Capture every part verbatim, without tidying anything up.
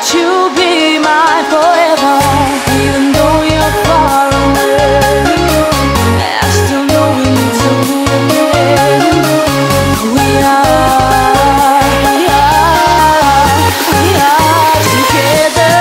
that you'll be mine forever. Even though you're far away, I still know we need to move again. We are, we are, we are together.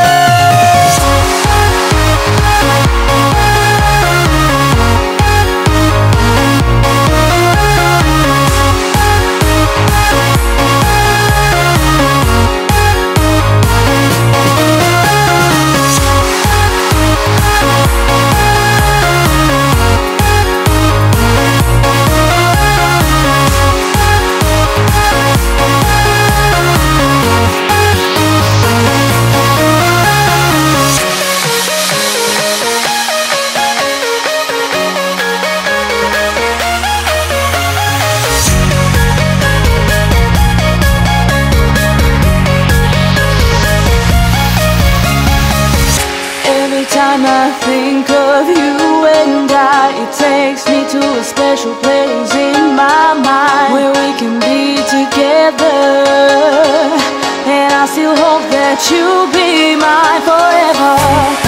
Every time I think of you and I, it takes me to a special place in my mind where we can be together. And I still hope that you'll be mine forever.